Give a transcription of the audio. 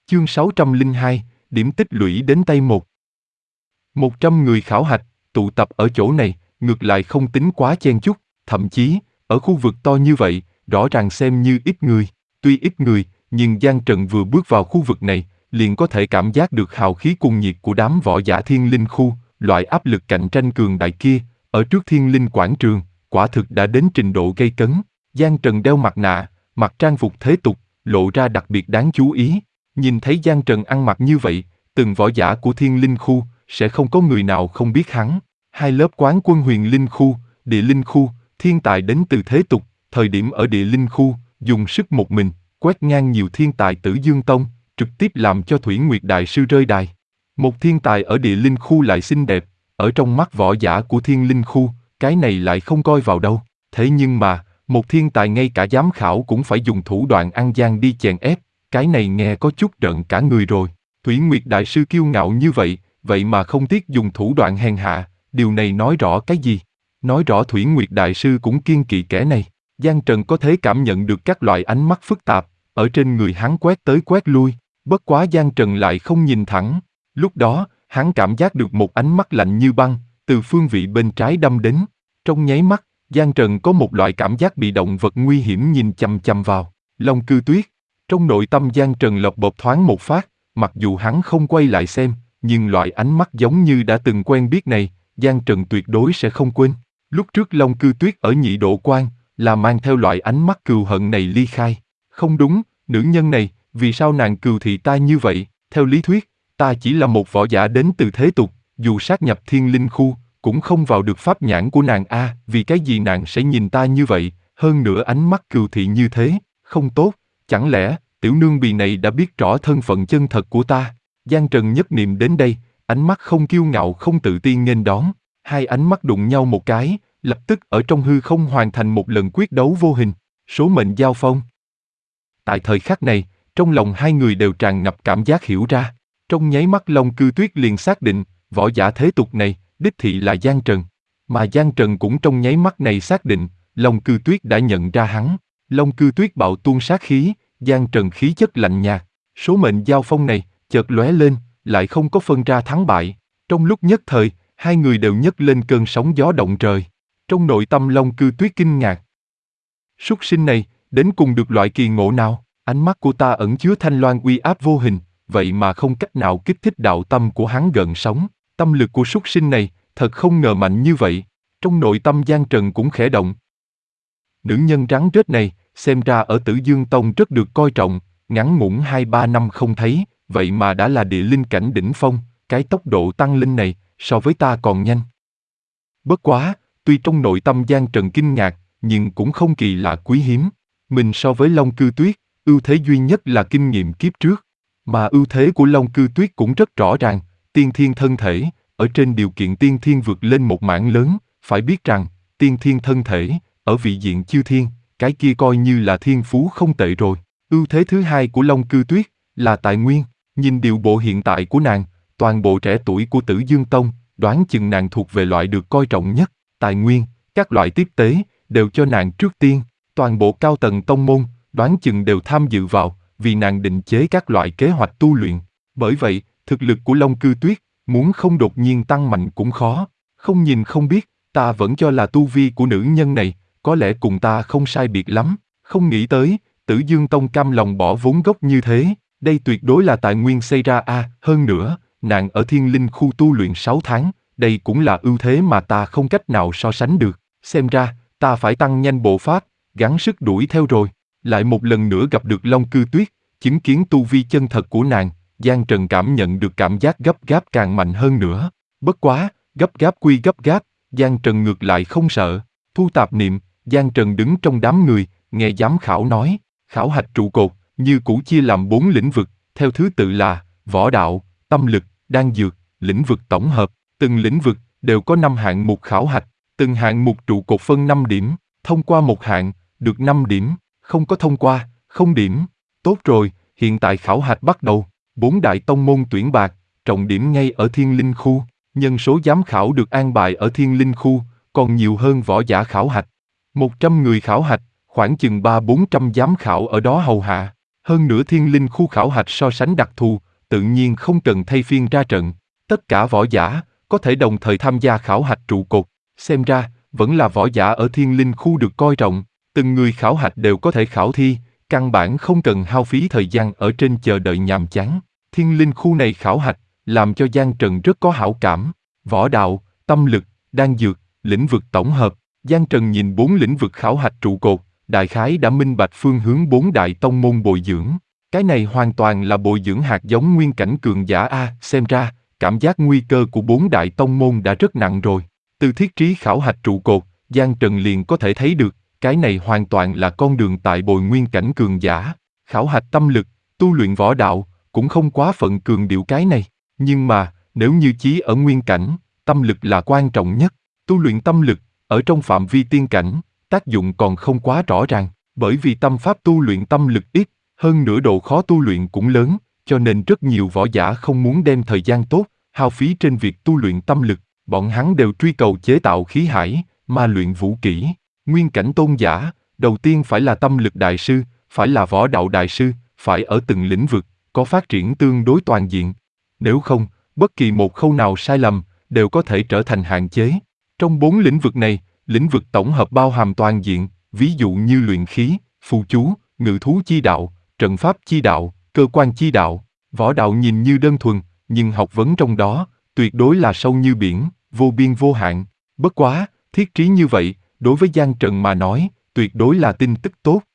Chương 602, điểm tích lũy đến tay 1. 100 người khảo hạch, tụ tập ở chỗ này, ngược lại không tính quá chen chúc, thậm chí, ở khu vực to như vậy, rõ ràng xem như ít người. Tuy ít người, nhưng Giang Trần vừa bước vào khu vực này, liền có thể cảm giác được hào khí cuồng nhiệt của đám võ giả thiên linh khu, loại áp lực cạnh tranh cường đại kia, ở trước thiên linh quảng trường, quả thực đã đến trình độ gây cấn. Giang Trần đeo mặt nạ, mặc trang phục thế tục, lộ ra đặc biệt đáng chú ý. Nhìn thấy Giang Trần ăn mặc như vậy, từng võ giả của thiên linh khu, sẽ không có người nào không biết hắn. Hai lớp quán quân huyền linh khu, địa linh khu, thiên tài đến từ thế tục, thời điểm ở địa linh khu, dùng sức một mình, quét ngang nhiều thiên tài Tử Dương Tông, trực tiếp làm cho Thủy Nguyệt Đại Sư rơi đài. Một thiên tài ở địa linh khu lại xinh đẹp, ở trong mắt võ giả của thiên linh khu, cái này lại không coi vào đâu. Thế nhưng mà, một thiên tài ngay cả giám khảo cũng phải dùng thủ đoạn ăn gian đi chèn ép, cái này nghe có chút rợn cả người rồi. Thủy Nguyệt Đại Sư kiêu ngạo như vậy, vậy mà không tiếc dùng thủ đoạn hèn hạ, điều này nói rõ cái gì? Nói rõ Thủy Nguyệt Đại Sư cũng kiêng kỵ kẻ này. Giang Trần có thể cảm nhận được các loại ánh mắt phức tạp, ở trên người hắn quét tới quét lui, bất quá Giang Trần lại không nhìn thẳng. Lúc đó, hắn cảm giác được một ánh mắt lạnh như băng, từ phương vị bên trái đâm đến. Trong nháy mắt, Giang Trần có một loại cảm giác bị động vật nguy hiểm nhìn chằm chằm vào. Long Cư Tuyết. Trong nội tâm Giang Trần lộc bộp thoáng một phát, mặc dù hắn không quay lại xem, nhưng loại ánh mắt giống như đã từng quen biết này, Giang Trần tuyệt đối sẽ không quên. Lúc trước Long Cư Tuyết ở nhị độ quan, là mang theo loại ánh mắt cừu hận này ly khai. Không đúng, nữ nhân này, vì sao nàng cừu thị ta như vậy? Theo lý thuyết, ta chỉ là một võ giả đến từ thế tục, dù sát nhập thiên linh khu, cũng không vào được pháp nhãn của nàng a. Vì cái gì nàng sẽ nhìn ta như vậy, hơn nữa ánh mắt cừu thị như thế, không tốt, chẳng lẽ, tiểu nương bì này đã biết rõ thân phận chân thật của ta? Giang Trần nhất niệm đến đây, ánh mắt không kiêu ngạo không tự ti nghênh đón, hai ánh mắt đụng nhau một cái, lập tức ở trong hư không hoàn thành một lần quyết đấu vô hình, số mệnh giao phong. Tại thời khắc này, trong lòng hai người đều tràn ngập cảm giác hiểu ra, trong nháy mắt Long Cư Tuyết liền xác định, võ giả thế tục này, đích thị là Giang Trần. Mà Giang Trần cũng trong nháy mắt này xác định, Long Cư Tuyết đã nhận ra hắn. Long Cư Tuyết bạo tuôn sát khí, Giang Trần khí chất lạnh nhạt, số mệnh giao phong này, chợt lóe lên, lại không có phân ra thắng bại. Trong lúc nhất thời, hai người đều nhấc lên cơn sóng gió động trời. Trong nội tâm Long Cư Tuyết kinh ngạc. Súc sinh này, đến cùng được loại kỳ ngộ nào? Ánh mắt của ta ẩn chứa thanh loan uy áp vô hình, vậy mà không cách nào kích thích đạo tâm của hắn gợn sóng. Tâm lực của súc sinh này, thật không ngờ mạnh như vậy. Trong nội tâm Giang Trần cũng khẽ động. Nữ nhân rắn rết này, xem ra ở Tử Dương Tông rất được coi trọng, ngắn ngủn 2-3 năm không thấy, vậy mà đã là địa linh cảnh đỉnh phong, cái tốc độ tăng lên này, so với ta còn nhanh. Bất quá, tuy trong nội tâm Giang Trần kinh ngạc, nhưng cũng không kỳ lạ quý hiếm. Mình so với Long Cư Tuyết, ưu thế duy nhất là kinh nghiệm kiếp trước. Mà ưu thế của Long Cư Tuyết cũng rất rõ ràng, tiên thiên thân thể, ở trên điều kiện tiên thiên vượt lên một mảng lớn, phải biết rằng, tiên thiên thân thể, ở vị diện chư thiên, cái kia coi như là thiên phú không tệ rồi. Ưu thế thứ hai của Long Cư Tuyết, là tài nguyên. Nhìn điều bộ hiện tại của nàng, toàn bộ trẻ tuổi của Tử Dương Tông, đoán chừng nàng thuộc về loại được coi trọng nhất. Tài nguyên, các loại tiếp tế, đều cho nàng trước tiên. Toàn bộ cao tầng tông môn, đoán chừng đều tham dự vào, vì nàng định chế các loại kế hoạch tu luyện. Bởi vậy, thực lực của Long Cư Tuyết, muốn không đột nhiên tăng mạnh cũng khó. Không nhìn không biết, ta vẫn cho là tu vi của nữ nhân này, có lẽ cùng ta không sai biệt lắm. Không nghĩ tới, Tử Dương Tông cam lòng bỏ vốn gốc như thế. Đây tuyệt đối là tài nguyên xây ra a. Hơn nữa, nàng ở thiên linh khu tu luyện 6 tháng, đây cũng là ưu thế mà ta không cách nào so sánh được. Xem ra, ta phải tăng nhanh bộ pháp, gắng sức đuổi theo rồi. Lại một lần nữa gặp được Long Cư Tuyết, chứng kiến tu vi chân thật của nàng, Giang Trần cảm nhận được cảm giác gấp gáp càng mạnh hơn nữa. Bất quá, gấp gáp quy gấp gáp, Giang Trần ngược lại không sợ. Thu tạp niệm, Giang Trần đứng trong đám người, nghe giám khảo nói, khảo hạch trụ cột, như cũ chia làm 4 lĩnh vực, theo thứ tự là võ đạo, tâm lực, đan dược, lĩnh vực tổng hợp. Từng lĩnh vực đều có 5 hạng mục khảo hạch, từng hạng mục trụ cột phân 5 điểm, thông qua một hạng, được 5 điểm, không có thông qua, không điểm. Tốt rồi, hiện tại khảo hạch bắt đầu, 4 đại tông môn tuyển bạc, trọng điểm ngay ở thiên linh khu, nhân số giám khảo được an bài ở thiên linh khu, còn nhiều hơn võ giả khảo hạch. 100 người khảo hạch, khoảng chừng 300-400 giám khảo ở đó hầu hạ. Hơn nữa thiên linh khu khảo hạch so sánh đặc thù, tự nhiên không cần thay phiên ra trận. Tất cả võ giả có thể đồng thời tham gia khảo hạch trụ cột. Xem ra, vẫn là võ giả ở thiên linh khu được coi trọng. Từng người khảo hạch đều có thể khảo thi, căn bản không cần hao phí thời gian ở trên chờ đợi nhàm chán. Thiên linh khu này khảo hạch, làm cho Giang Trần rất có hảo cảm. Võ đạo, tâm lực, đan dược, lĩnh vực tổng hợp. Giang Trần nhìn 4 lĩnh vực khảo hạch trụ cột, đại khái đã minh bạch phương hướng 4 đại tông môn bồi dưỡng. Cái này hoàn toàn là bồi dưỡng hạt giống nguyên cảnh cường giả A, xem ra, cảm giác nguy cơ của 4 đại tông môn đã rất nặng rồi. Từ thiết trí khảo hạch trụ cột, Giang Trần liền có thể thấy được, cái này hoàn toàn là con đường tại bồi nguyên cảnh cường giả. Khảo hạch tâm lực, tu luyện võ đạo, cũng không quá phận cường điệu cái này. Nhưng mà, nếu như chí ở nguyên cảnh, tâm lực là quan trọng nhất. Tu luyện tâm lực, ở trong phạm vi tiên cảnh, tác dụng còn không quá rõ ràng, bởi vì tâm pháp tu luyện tâm lực ít, hơn nữa độ khó tu luyện cũng lớn, cho nên rất nhiều võ giả không muốn đem thời gian tốt, hao phí trên việc tu luyện tâm lực, bọn hắn đều truy cầu chế tạo khí hải, ma luyện vũ kỹ. Nguyên cảnh tôn giả, đầu tiên phải là tâm lực đại sư, phải là võ đạo đại sư, phải ở từng lĩnh vực, có phát triển tương đối toàn diện. Nếu không, bất kỳ một khâu nào sai lầm, đều có thể trở thành hạn chế. Trong 4 lĩnh vực này, lĩnh vực tổng hợp bao hàm toàn diện, ví dụ như luyện khí, phù chú, ngự thú chi đạo, trận pháp chi đạo, cơ quan chi đạo. Võ đạo nhìn như đơn thuần, nhưng học vấn trong đó, tuyệt đối là sâu như biển, vô biên vô hạn. Bất quá, thiết trí như vậy, đối với Giang Trần mà nói, tuyệt đối là tin tức tốt.